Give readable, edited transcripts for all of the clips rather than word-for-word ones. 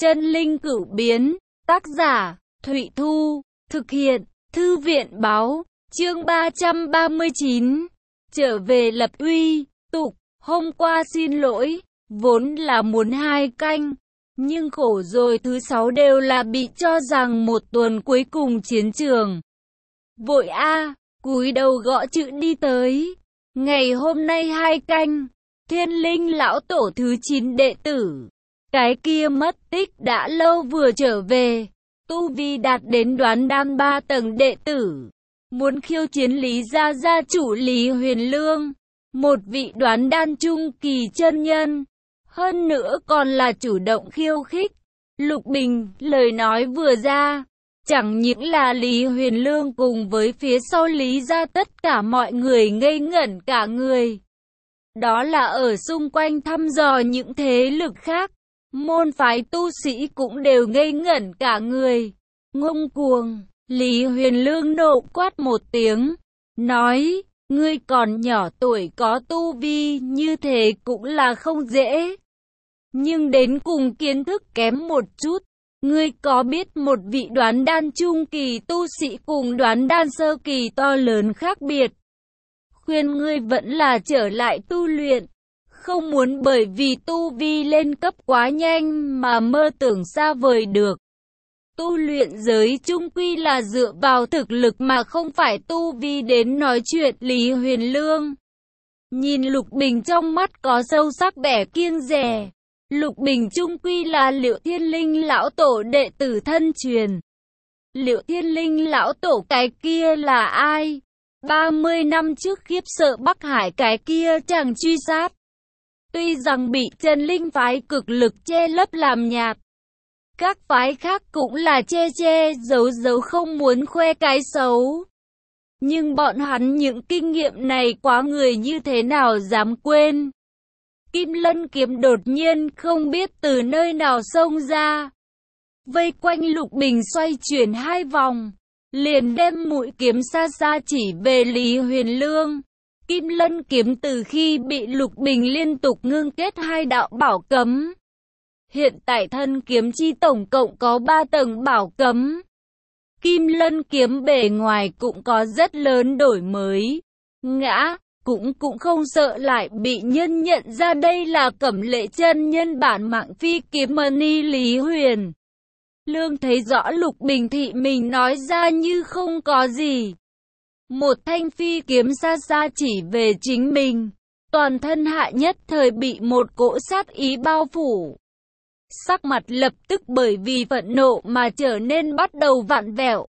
Chân linh cửu biến, tác giả, Thụy Thu, thực hiện, Thư viện báo, chương 339, trở về lập uy, tục, hôm qua xin lỗi, vốn là muốn 2 canh, nhưng khổ rồi thứ 6 đều là bị cho rằng một tuần cuối cùng chiến trường. Vội cúi đầu gõ chữ đi tới, ngày hôm nay 2 canh, Thiên Linh lão tổ thứ 9 đệ tử. Cái kia mất tích đã lâu vừa trở về, tu vi đạt đến đoán đan 3 tầng đệ tử, muốn khiêu chiến Lý gia gia chủ Lý Huyền Lương, một vị đoán đan trung kỳ chân nhân, hơn nữa còn là chủ động khiêu khích. Lục Bình, lời nói vừa ra, chẳng những là Lý Huyền Lương cùng với phía sau Lý gia tất cả mọi người ngây ngẩn cả người. Đó là ở xung quanh thăm dò những thế lực khác. Môn phái tu sĩ cũng đều ngây ngẩn cả người. Ngông cuồng, Lý Huyền Lương nộ quát một tiếng, nói, ngươi còn nhỏ tuổi có tu vi như thế cũng là không dễ. Nhưng đến cùng kiến thức kém một chút. Ngươi có biết một vị đoán đan trung kỳ tu sĩ cùng đoán đan sơ kỳ to lớn khác biệt? Khuyên ngươi vẫn là trở lại tu luyện. Không muốn bởi vì tu vi lên cấp quá nhanh mà mơ tưởng xa vời được. Tu luyện giới chung quy là dựa vào thực lực mà không phải tu vi đến nói chuyện. Lý Huyền Lương nhìn Lục Bình trong mắt có sâu sắc vẻ kiêng dè. Lục Bình chung quy là Liệu Thiên Linh lão tổ đệ tử thân truyền. Liệu Thiên Linh lão tổ cái kia là ai? 30 năm trước khiếp sợ Bắc Hải cái kia chàng truy sát. Tuy rằng bị Chân Linh phái cực lực che lấp làm nhạt, các phái khác cũng là che giấu không muốn khoe cái xấu. Nhưng bọn hắn những kinh nghiệm này quá người như thế nào dám quên. Kim Lân kiếm đột nhiên không biết từ nơi nào xông ra, vây quanh Lục Bình xoay chuyển 2 vòng, liền đem mũi kiếm xa xa chỉ về Lý Huyền Lương. Kim Lân kiếm từ khi bị Lục Bình liên tục ngưng kết 2 đạo bảo cấm. Hiện tại thân kiếm chi tổng cộng có 3 tầng bảo cấm. Kim Lân kiếm bề ngoài cũng có rất lớn đổi mới. Ngã, cũng không sợ lại bị nhân nhận ra đây là Cẩm Lệ chân nhân bản Mạng Phi kiếm mani. Lý Huyền Lương thấy rõ Lục Bình thị mình nói ra như không có gì. Một thanh phi kiếm xa xa chỉ về chính mình, toàn thân hạ nhất thời bị một cỗ sát ý bao phủ. Sắc mặt lập tức bởi vì phẫn nộ mà trở nên bắt đầu vặn vẹo.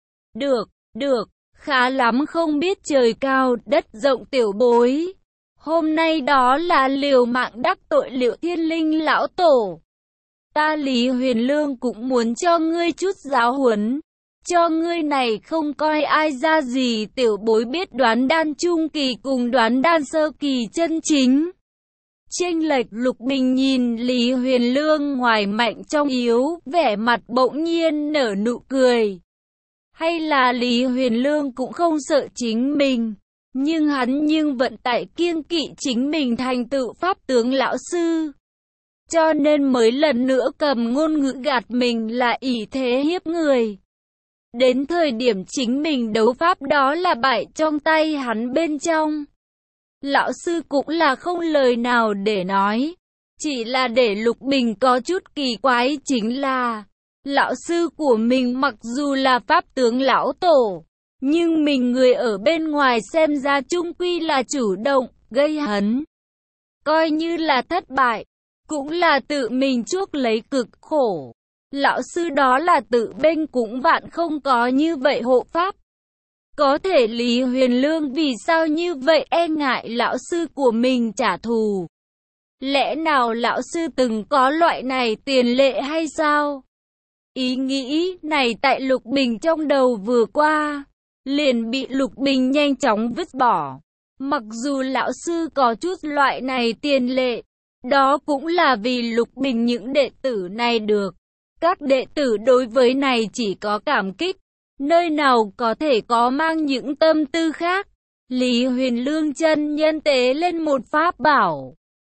Được, khá lắm không biết trời cao, đất rộng tiểu bối. Hôm nay đó là liều mạng đắc tội Liệu Thiên Linh lão tổ. Ta Lý Huyền Lương cũng muốn cho ngươi chút giáo huấn. Cho ngươi này không coi ai ra gì tiểu bối biết đoán đan trung kỳ cùng đoán đan sơ kỳ chân chính. Chênh lệch. Lục Bình nhìn Lý Huyền Lương ngoài mạnh trong yếu, vẻ mặt bỗng nhiên nở nụ cười. Hay là Lý Huyền Lương cũng không sợ chính mình, nhưng hắn vẫn tại kiêng kỵ chính mình thành tựu pháp tướng lão sư. Cho nên mới lần nữa cầm ngôn ngữ gạt mình là ỷ thế hiếp người. Đến thời điểm chính mình đấu pháp đó là bại trong tay hắn bên trong. Lão sư cũng là không lời nào để nói. Chỉ là để Lục Bình có chút kỳ quái chính là, lão sư của mình mặc dù là pháp tướng lão tổ, nhưng mình người ở bên ngoài xem ra chung quy là chủ động, gây hấn. Coi như là thất bại, cũng là tự mình chuốc lấy cực khổ. Lão sư đó là tự bênh cũng vạn không có như vậy hộ pháp. Có thể Lý Huyền Lương vì sao như vậy e ngại lão sư của mình trả thù? Lẽ nào lão sư từng có loại này tiền lệ hay sao? Ý nghĩ này tại Lục Bình trong đầu vừa qua, liền bị Lục Bình nhanh chóng vứt bỏ. Mặc dù lão sư có chút loại này tiền lệ, đó cũng là vì Lục Bình những đệ tử này được. Các đệ tử đối với này chỉ có cảm kích, nơi nào có thể có mang những tâm tư khác. Lý Huyền Lương chân nhân tế lên một pháp bảo,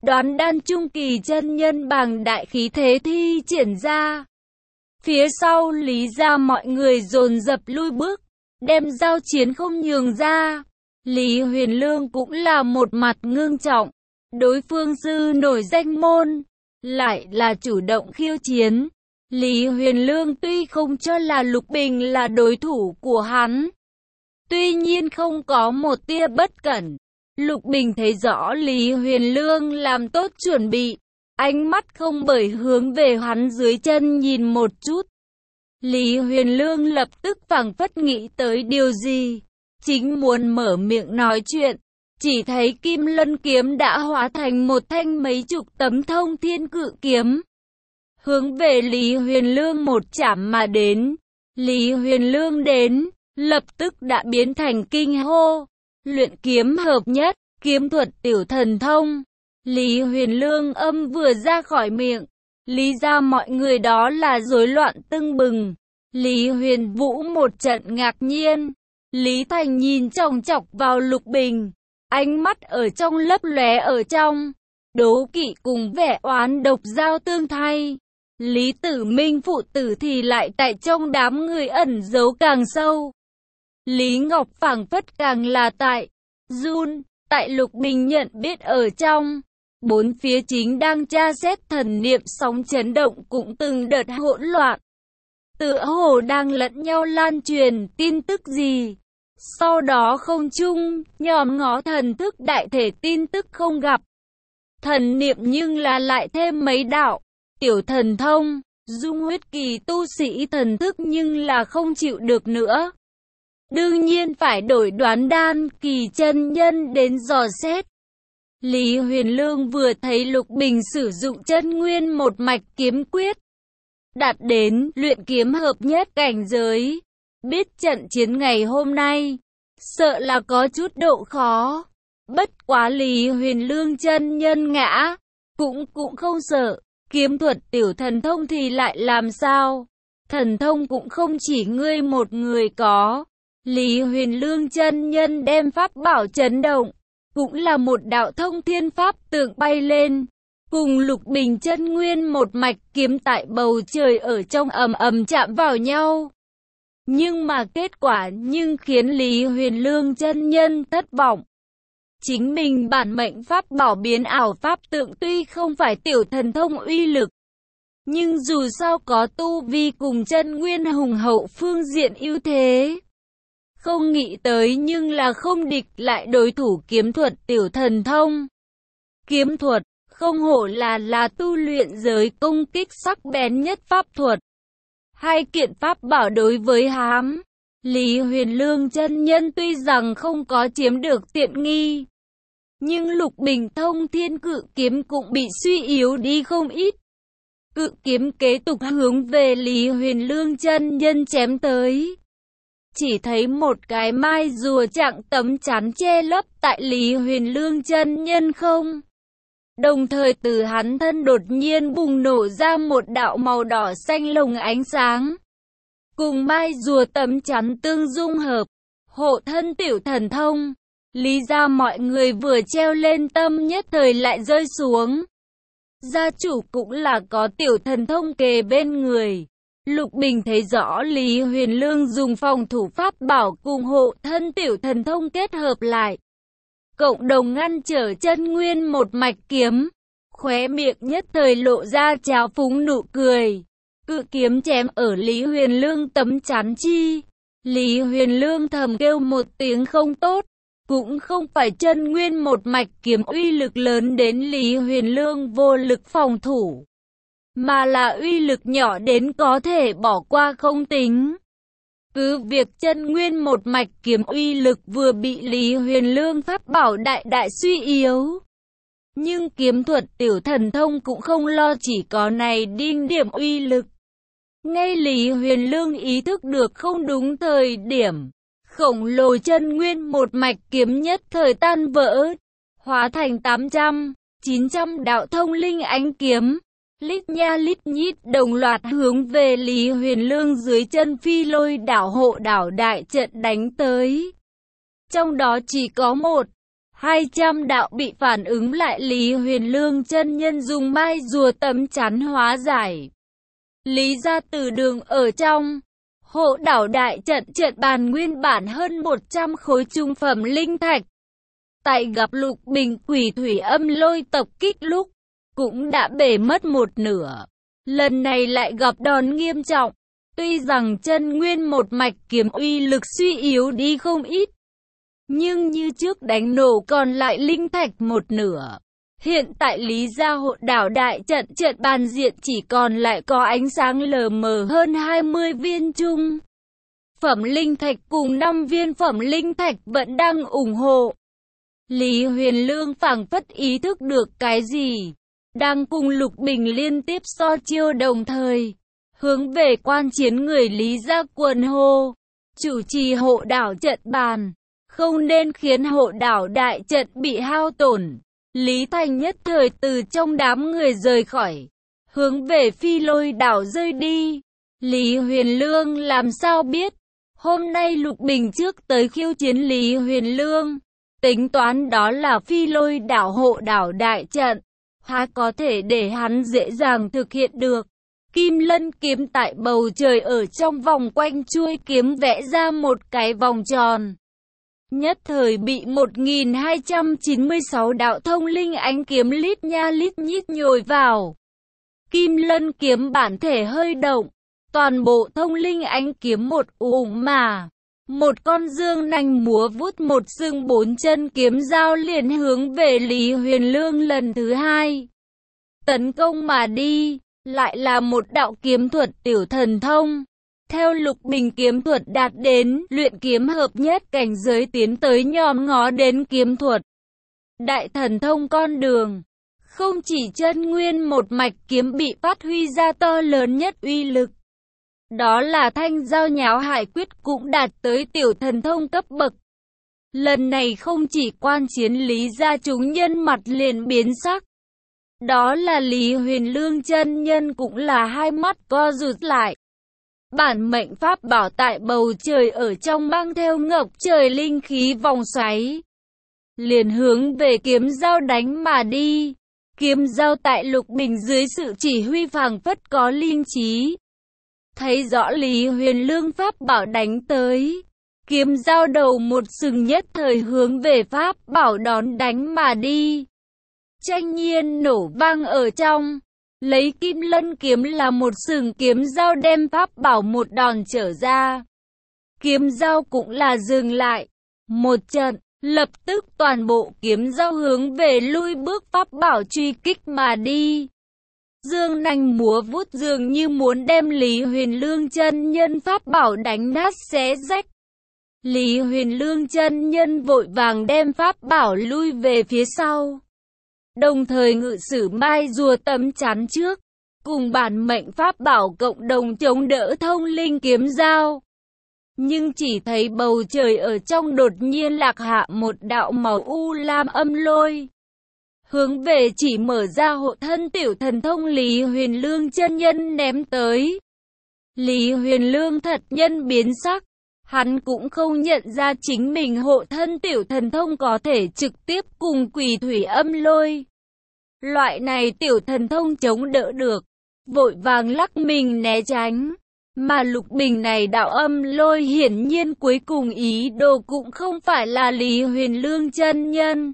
Đoán đan trung kỳ chân nhân bằng đại khí thế thi triển ra. Phía sau Lý gia mọi người dồn dập lui bước, đem giao chiến không nhường ra. Lý Huyền Lương cũng là một mặt ngưng trọng. Đối phương sư nổi danh môn, lại là chủ động khiêu chiến. Lý Huyền Lương tuy không cho là Lục Bình là đối thủ của hắn, tuy nhiên không có một tia bất cẩn. Lục Bình thấy rõ Lý Huyền Lương làm tốt chuẩn bị, ánh mắt không bởi hướng về hắn dưới chân nhìn một chút. Lý Huyền Lương lập tức phảng phất nghĩ tới điều gì, chính muốn mở miệng nói chuyện, chỉ thấy Kim Lân kiếm đã hóa thành một thanh mấy chục tấm thông thiên cự kiếm, hướng về Lý Huyền Lương một chạm mà đến. Lý Huyền Lương đến, lập tức đã biến thành kinh hô. Luyện kiếm hợp nhất, kiếm thuật tiểu thần thông. Lý Huyền Lương âm vừa ra khỏi miệng, Lý gia mọi người đó là rối loạn tưng bừng. Lý Huyền Vũ một trận ngạc nhiên. Lý Thành nhìn chòng chọc vào Lục Bình, ánh mắt ở trong lấp lóe ở trong, đố kỵ cùng vẻ oán độc giao tương thay. Lý Tử Minh phụ tử thì lại tại trong đám người ẩn giấu càng sâu. Lý Ngọc phảng phất càng là tại run, tại Lục Bình nhận biết ở trong. Bốn phía chính đang tra xét thần niệm sóng chấn động cũng từng đợt hỗn loạn. Tựa hồ đang lẫn nhau lan truyền tin tức gì. Sau đó không chung, nhòm ngó thần thức đại thể tin tức không gặp. Thần niệm nhưng là lại thêm mấy đạo tiểu thần thông, dung huyết kỳ tu sĩ thần thức nhưng là không chịu được nữa. Đương nhiên phải đổi đoán đan kỳ chân nhân đến dò xét. Lý Huyền Lương vừa thấy Lục Bình sử dụng chân nguyên một mạch kiếm quyết, đạt đến luyện kiếm hợp nhất cảnh giới, biết trận chiến ngày hôm nay, sợ là có chút độ khó. Bất quá Lý Huyền Lương chân nhân ngã, cũng không sợ. Kiếm thuật tiểu thần thông thì lại làm sao? Thần thông cũng không chỉ ngươi một người có. Lý Huyền Lương chân nhân đem pháp bảo chấn động, cũng là một đạo thông thiên pháp tượng bay lên, cùng Lục Bình chân nguyên một mạch kiếm tại bầu trời ở trong ầm ầm chạm vào nhau. Nhưng mà kết quả nhưng khiến Lý Huyền Lương chân nhân thất vọng. Chính mình bản mệnh pháp bảo biến ảo pháp tượng tuy không phải tiểu thần thông uy lực, nhưng dù sao có tu vi cùng chân nguyên hùng hậu phương diện ưu thế. Không nghĩ tới nhưng là không địch lại đối thủ kiếm thuật tiểu thần thông. Kiếm thuật, không hổ là tu luyện giới công kích sắc bén nhất pháp thuật. Hai kiện pháp bảo đối với hám, Lý Huyền Lương chân nhân tuy rằng không có chiếm được tiện nghi, nhưng Lục Bình thông thiên cự kiếm cũng bị suy yếu đi không ít. Cự kiếm kế tục hướng về Lý Huyền Lương chân nhân chém tới. Chỉ thấy một cái mai rùa chặng tấm chắn che lấp tại Lý Huyền Lương chân nhân không. Đồng thời từ hắn thân đột nhiên bùng nổ ra một đạo màu đỏ xanh lồng ánh sáng. Cùng mai rùa tấm chắn tương dung hợp, hộ thân tiểu thần thông. Lý gia mọi người vừa treo lên tâm nhất thời lại rơi xuống. Gia chủ cũng là có tiểu thần thông kề bên người. Lục Bình thấy rõ Lý Huyền Lương dùng phòng thủ pháp bảo cùng hộ thân tiểu thần thông kết hợp lại, cộng đồng ngăn trở chân nguyên một mạch kiếm. Khóe miệng nhất thời lộ ra trào phúng nụ cười. Cự kiếm chém ở Lý Huyền Lương tấm chắn chi. Lý Huyền Lương thầm kêu một tiếng không tốt. Cũng không phải chân nguyên một mạch kiếm uy lực lớn đến Lý Huyền Lương vô lực phòng thủ, mà là uy lực nhỏ đến có thể bỏ qua không tính. Cứ việc chân nguyên một mạch kiếm uy lực vừa bị Lý Huyền Lương pháp bảo đại suy yếu, nhưng kiếm thuật tiểu thần thông cũng không lo chỉ có này đinh điểm uy lực. Ngay Lý Huyền Lương ý thức được không đúng thời điểm, khổng lồ chân nguyên một mạch kiếm nhất thời tan vỡ, hóa thành 800, 900 đạo thông linh ánh kiếm, lít nha lít nhít đồng loạt hướng về Lý Huyền Lương dưới chân Phi Lôi đảo hộ đảo đại trận đánh tới. Trong đó chỉ có 1, 200 đạo bị phản ứng lại, Lý Huyền Lương chân nhân dùng mai rùa tấm chắn hóa giải. Lý gia từ đường ở trong Hộ Đảo đại trận, trận bàn nguyên bản hơn 100 khối trung phẩm linh thạch. Tại gặp Lục Bình Quỷ Thủy Âm Lôi tập kích lúc, cũng đã bể mất một nửa. Lần này lại gặp đòn nghiêm trọng. Tuy rằng chân nguyên một mạch kiếm uy lực suy yếu đi không ít, nhưng như trước đánh nổ còn lại linh thạch một nửa. Hiện tại Lý gia Hộ Đảo đại trận, trận bàn diện chỉ còn lại có ánh sáng lờ mờ hơn 20 viên trung phẩm linh thạch cùng 5 viên phẩm linh thạch vẫn đang ủng hộ. Lý Huyền Lương phảng phất ý thức được cái gì, đang cùng Lục Bình liên tiếp so chiêu, đồng thời hướng về quan chiến người Lý gia quần hô: chủ trì Hộ Đảo trận bàn, không nên khiến Hộ Đảo đại trận bị hao tổn. Lý Thành nhất thời từ trong đám người rời khỏi, hướng về Phi Lôi đảo rơi đi. Lý Huyền Lương làm sao biết, hôm nay Lục Bình trước tới khiêu chiến Lý Huyền Lương, tính toán đó là Phi Lôi đảo Hộ Đảo đại trận, há có thể để hắn dễ dàng thực hiện được. Kim Lân kiếm tại bầu trời ở trong vòng quanh chuôi kiếm vẽ ra một cái vòng tròn. Nhất thời bị 1296 đạo thông linh ánh kiếm lít nha lít nhít nhồi vào. Kim Lân kiếm bản thể hơi động, toàn bộ thông linh ánh kiếm một ủng mà. Một con dương nanh múa vút, một xương bốn chân kiếm dao liền hướng về Lý Huyền Lương lần thứ hai tấn công mà đi. Lại là một đạo kiếm thuật tiểu thần thông. Theo Lục Bình kiếm thuật đạt đến luyện kiếm hợp nhất cảnh giới, tiến tới nhòm ngó đến kiếm thuật đại thần thông con đường. Không chỉ chân nguyên một mạch kiếm bị phát huy ra to lớn nhất uy lực, đó là thanh giao nháo hải quyết cũng đạt tới tiểu thần thông cấp bậc. Lần này không chỉ quan chiến Lý gia chúng nhân mặt liền biến sắc, đó là Lý Huyền Lương chân nhân cũng là hai mắt co rụt lại. Bản mệnh pháp bảo tại bầu trời ở trong mang theo ngập trời linh khí vòng xoáy, liền hướng về kiếm dao đánh mà đi. Kiếm dao tại Lục Bình dưới sự chỉ huy phảng phất có linh trí, thấy rõ Lý Huyền Lương pháp bảo đánh tới, kiếm dao đầu một sừng nhất thời hướng về pháp bảo đón đánh mà đi. Tranh nhiên nổ vang ở trong, lấy Kim Lân kiếm là một sừng kiếm dao đem pháp bảo một đòn trở ra. Kiếm dao cũng là dừng lại một trận, lập tức toàn bộ kiếm dao hướng về lui bước pháp bảo truy kích mà đi. Dương nanh múa vút dường như muốn đem Lý Huyền Lương chân nhân pháp bảo đánh nát xé rách. Lý Huyền Lương chân nhân vội vàng đem pháp bảo lui về phía sau, đồng thời ngự sử mai rùa tấm chắn trước, cùng bản mệnh pháp bảo cộng đồng chống đỡ thông linh kiếm dao. Nhưng chỉ thấy bầu trời ở trong đột nhiên lạc hạ một đạo màu u lam âm lôi, hướng về chỉ mở ra hộ thân tiểu thần thông Lý Huyền Lương chân nhân ném tới. Lý Huyền Lương thật nhân biến sắc, hắn cũng không nhận ra chính mình hộ thân tiểu thần thông có thể trực tiếp cùng Quỷ Thủy Âm Lôi loại này tiểu thần thông chống đỡ được, vội vàng lắc mình né tránh. Mà Lục Bình này đạo âm lôi hiển nhiên cuối cùng ý đồ cũng không phải là Lý Huyền Lương chân nhân.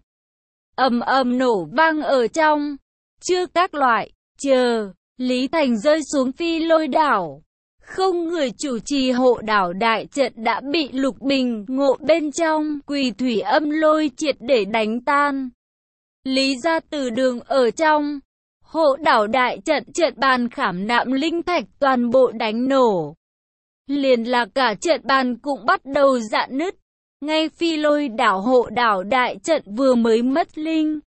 Ầm ầm nổ vang ở trong, chưa các loại, chờ, Lý Thành rơi xuống Phi Lôi đảo. Không người chủ trì Hộ Đảo đại trận đã bị Lục Bình ngộ bên trong Quỷ Thủy Âm Lôi triệt để đánh tan. Lý gia từ đường ở trong Hộ Đảo đại trận, trận bàn khảm nạm linh thạch toàn bộ đánh nổ. Liền là cả trận bàn cũng bắt đầu rạn nứt. Ngay Phi Lôi đảo Hộ Đảo đại trận vừa mới mất linh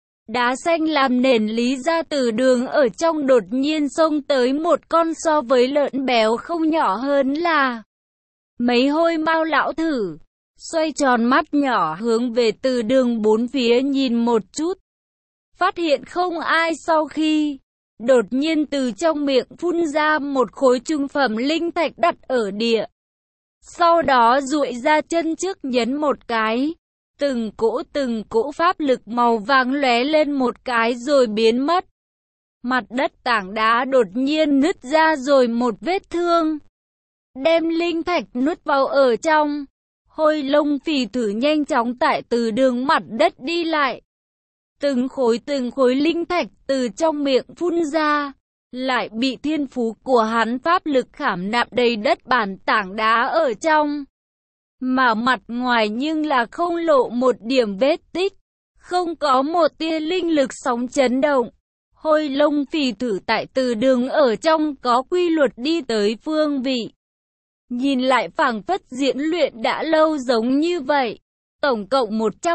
đá xanh làm nền, Lý gia từ đường ở trong đột nhiên xông tới một con so với lợn béo không nhỏ hơn là mấy hôi mao lão thử, xoay tròn mắt nhỏ hướng về từ đường bốn phía nhìn một chút, phát hiện không ai sau khi đột nhiên từ trong miệng phun ra một khối trung phẩm linh thạch đặt ở địa. Sau đó duỗi ra chân trước nhấn một cái, Từng cỗ pháp lực màu vàng lóe lên một cái rồi biến mất. Mặt đất tảng đá đột nhiên nứt ra rồi một vết thương, đem linh thạch nuốt vào ở trong. Hôi Long Phỉ Thử nhanh chóng tại từ đường mặt đất đi lại. Từng khối linh thạch từ trong miệng phun ra, lại bị thiên phú của hắn pháp lực khảm nạm đầy đất bản tảng đá ở trong. Mà mặt ngoài nhưng là không lộ một điểm vết tích, không có một tia linh lực sóng chấn động. Hôi Long Phỉ Thử tại từ đường ở trong có quy luật đi tới phương vị. Nhìn lại phảng phất diễn luyện đã lâu giống như vậy. Tổng cộng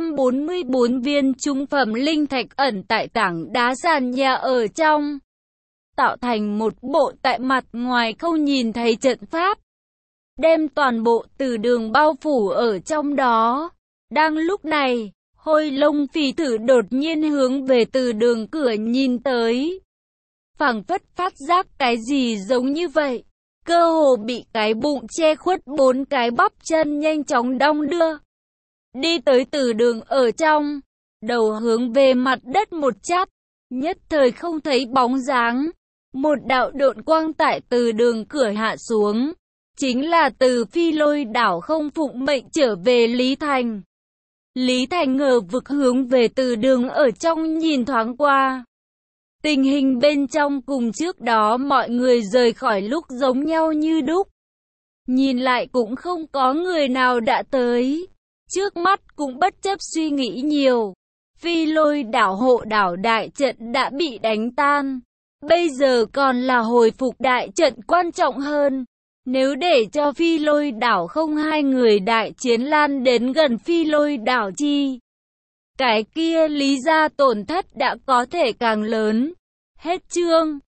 144 viên trung phẩm linh thạch ẩn tại tảng đá sàn nhà ở trong, tạo thành một bộ tại mặt ngoài không nhìn thấy trận pháp, đem toàn bộ từ đường bao phủ ở trong đó. Đang lúc này, Hôi Long Phỉ Thử đột nhiên hướng về từ đường cửa nhìn tới. Phảng phất phát giác cái gì giống như vậy. Cơ hồ bị cái bụng che khuất 4 cái bắp chân nhanh chóng đong đưa. Đi tới từ đường ở trong, đầu hướng về mặt đất một chắp, nhất thời không thấy bóng dáng. Một đạo độn quang tại từ đường cửa hạ xuống, chính là từ Phi Lôi đảo không phụng mệnh trở về Lý Thành. Lý Thành ngờ vực hướng về từ đường ở trong nhìn thoáng qua. Tình hình bên trong cùng trước đó mọi người rời khỏi lúc giống nhau như đúc. Nhìn lại cũng không có người nào đã tới. Trước mắt cũng bất chấp suy nghĩ nhiều. Phi Lôi đảo hộ đảo đại trận đã bị đánh tan. Bây giờ còn là hồi phục đại trận quan trọng hơn. Nếu để cho Phi Lôi đảo không hai người đại chiến lan đến gần Phi Lôi đảo chi, cái kia Lý gia tổn thất đã có thể càng lớn. Hết chương.